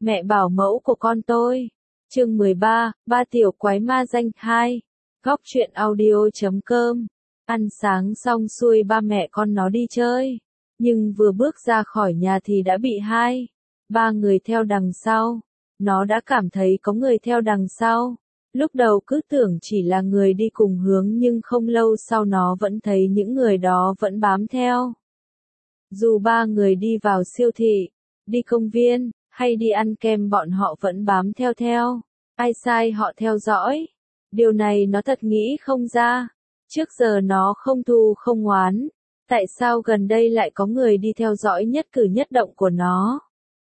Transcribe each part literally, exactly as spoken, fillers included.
Mẹ bảo mẫu của con tôi. Chương mười ba, ba tiểu quái ma danh hai. Góc truyện audio chấm com. Ăn sáng xong xuôi ba mẹ con nó đi chơi. Nhưng vừa bước ra khỏi nhà thì đã bị hai, ba người theo đằng sau. Nó đã cảm thấy có người theo đằng sau. Lúc đầu cứ tưởng chỉ là người đi cùng hướng nhưng không lâu sau nó vẫn thấy những người đó vẫn bám theo. Dù ba người đi vào siêu thị, đi công viên, hay đi ăn kem bọn họ vẫn bám theo theo. Ai sai họ theo dõi? Điều này nó thật nghĩ không ra. Trước giờ nó không thù không oán. Tại sao gần đây lại có người đi theo dõi nhất cử nhất động của nó?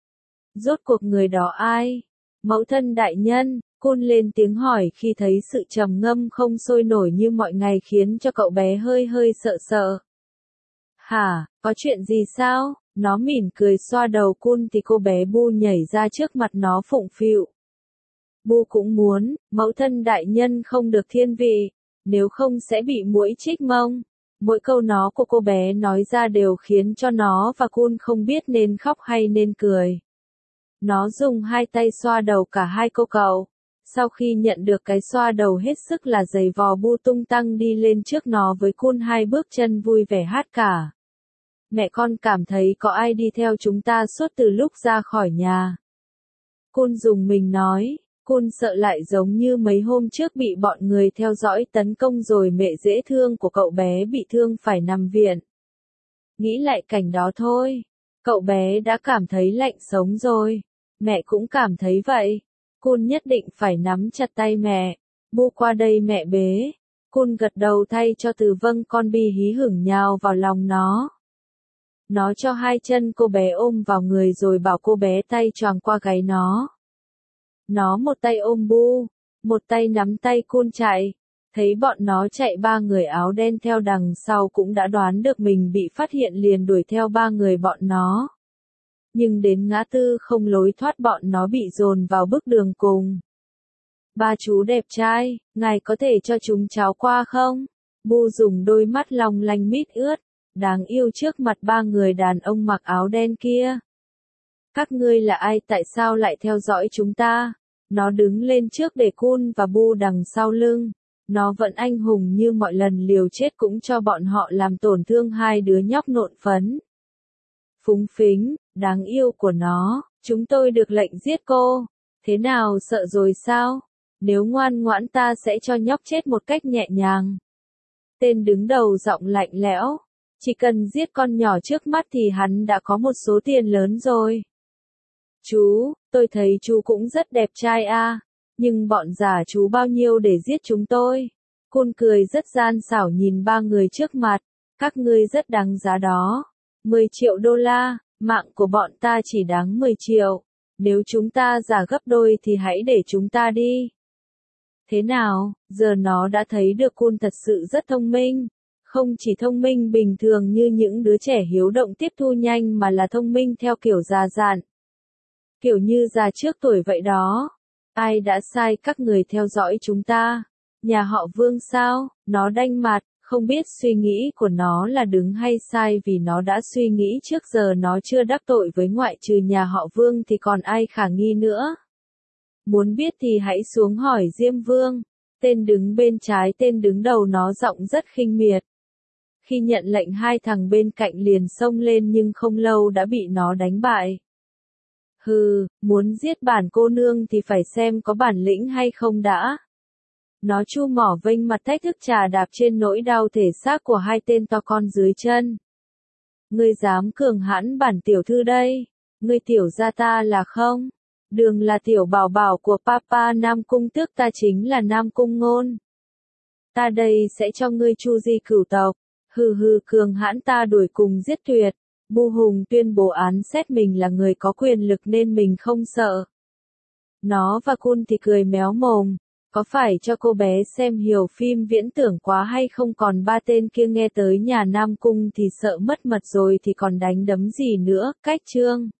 Rốt cuộc người đó ai? Mẫu thân đại nhân, Cun lên tiếng hỏi khi thấy sự trầm ngâm không sôi nổi như mọi ngày khiến cho cậu bé hơi hơi sợ sợ. Hả, có chuyện gì sao? Nó mỉm cười xoa đầu Cun thì cô bé Bu nhảy ra trước mặt nó phụng phịu. Bu cũng muốn, mẫu thân đại nhân không được thiên vị, nếu không sẽ bị muỗi chích mông. Mỗi câu nó của cô bé nói ra đều khiến cho nó và Cun không biết nên khóc hay nên cười. Nó dùng hai tay xoa đầu cả hai cô cậu. Sau khi nhận được cái xoa đầu hết sức là dày vò, Bu tung tăng đi lên trước nó với Cun hai bước chân vui vẻ hát cả. Mẹ con cảm thấy có ai đi theo chúng ta suốt từ lúc ra khỏi nhà. Cun dùng mình nói, Cun sợ lại giống như mấy hôm trước bị bọn người theo dõi tấn công rồi mẹ dễ thương của cậu bé bị thương phải nằm viện. Nghĩ lại cảnh đó thôi, cậu bé đã cảm thấy lạnh sống rồi. Mẹ cũng cảm thấy vậy. Cun nhất định phải nắm chặt tay mẹ. Bu qua đây mẹ bế. Cun gật đầu thay cho từ vâng, con Bi hí hửng nhào vào lòng nó. Nó cho hai chân cô bé ôm vào người rồi bảo cô bé tay choàng qua gáy nó. Nó một tay ôm Bu, một tay nắm tay Cun chạy. Thấy bọn nó chạy, ba người áo đen theo đằng sau cũng đã đoán được mình bị phát hiện liền đuổi theo ba người bọn nó. Nhưng đến ngã tư không lối thoát, bọn nó bị dồn vào bước đường cùng. Ba chú đẹp trai, ngài có thể cho chúng cháu qua không? Bu dùng đôi mắt long lanh mít ướt, đáng yêu trước mặt ba người đàn ông mặc áo đen kia. Các ngươi là ai, tại sao lại theo dõi chúng ta? Nó đứng lên trước để Cun và Bu đằng sau lưng. Nó vẫn anh hùng như mọi lần, liều chết cũng cho bọn họ làm tổn thương hai đứa nhóc nộn phấn. Phúng phính, đáng yêu của nó, chúng tôi được lệnh giết cô. Thế nào, sợ rồi sao? Nếu ngoan ngoãn ta sẽ cho nhóc chết một cách nhẹ nhàng. Tên đứng đầu giọng lạnh lẽo. Chỉ cần giết con nhỏ trước mắt thì hắn đã có một số tiền lớn rồi. Chú, tôi thấy chú cũng rất đẹp trai a, nhưng bọn già chú bao nhiêu để giết chúng tôi? Cun cười rất gian xảo nhìn ba người trước mặt. Các ngươi rất đáng giá đó. mười triệu đô la, mạng của bọn ta chỉ đáng mười triệu. Nếu chúng ta giả gấp đôi thì hãy để chúng ta đi. Thế nào, giờ nó đã thấy được Cun thật sự rất thông minh. Không chỉ thông minh bình thường như những đứa trẻ hiếu động tiếp thu nhanh mà là thông minh theo kiểu già dặn. Kiểu như già trước tuổi vậy đó. Ai đã sai các người theo dõi chúng ta? Nhà họ Vương sao? Nó đanh mặt. Không biết suy nghĩ của nó là đúng hay sai, vì nó đã suy nghĩ trước giờ nó chưa đắc tội với ngoại trừ nhà họ Vương thì còn ai khả nghi nữa. Muốn biết thì hãy xuống hỏi Diêm Vương. Tên đứng bên trái, tên đứng đầu, nó giọng rất khinh miệt. Khi nhận lệnh hai thằng bên cạnh liền xông lên nhưng không lâu đã bị nó đánh bại. Hừ, muốn giết bản cô nương thì phải xem có bản lĩnh hay không đã. Nó chu mỏ vênh mặt thách thức trà đạp trên nỗi đau thể xác của hai tên to con dưới chân. Ngươi dám cường hãn bản tiểu thư đây? Ngươi tiểu gia ta là không? Đường là tiểu bảo bảo của Papa Nam Cung Tước, ta chính là Nam Cung Ngôn. Ta đây sẽ cho ngươi chu di cửu tộc. Hừ hừ, cường hãn ta đuổi cùng giết tuyệt. Bu Hùng tuyên bố án xét mình là người có quyền lực nên mình không sợ. Nó và Cun thì cười méo mồm. Có phải cho cô bé xem hiểu phim viễn tưởng quá hay không? Còn ba tên kia nghe tới nhà Nam Cung thì sợ mất mật rồi thì còn đánh đấm gì nữa. Cách chương